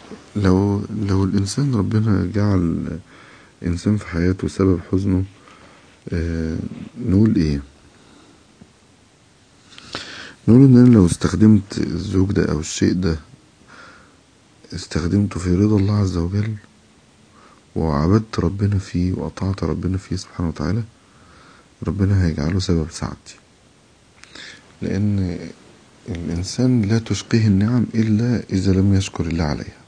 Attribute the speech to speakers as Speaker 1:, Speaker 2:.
Speaker 1: لو الإنسان ربنا جعل إنسان في حياته سبب حزنه، نقول إيه؟ نقول إن أنا لو استخدمت الزوج ده أو الشيء ده استخدمته في رضا الله عز وجل، وعبدت ربنا فيه وأطعت ربنا فيه سبحانه وتعالى، ربنا هيجعله سبب سعادتي. لأن الإنسان لا تشقيه النعم إلا إذا لم يشكر الله عليها.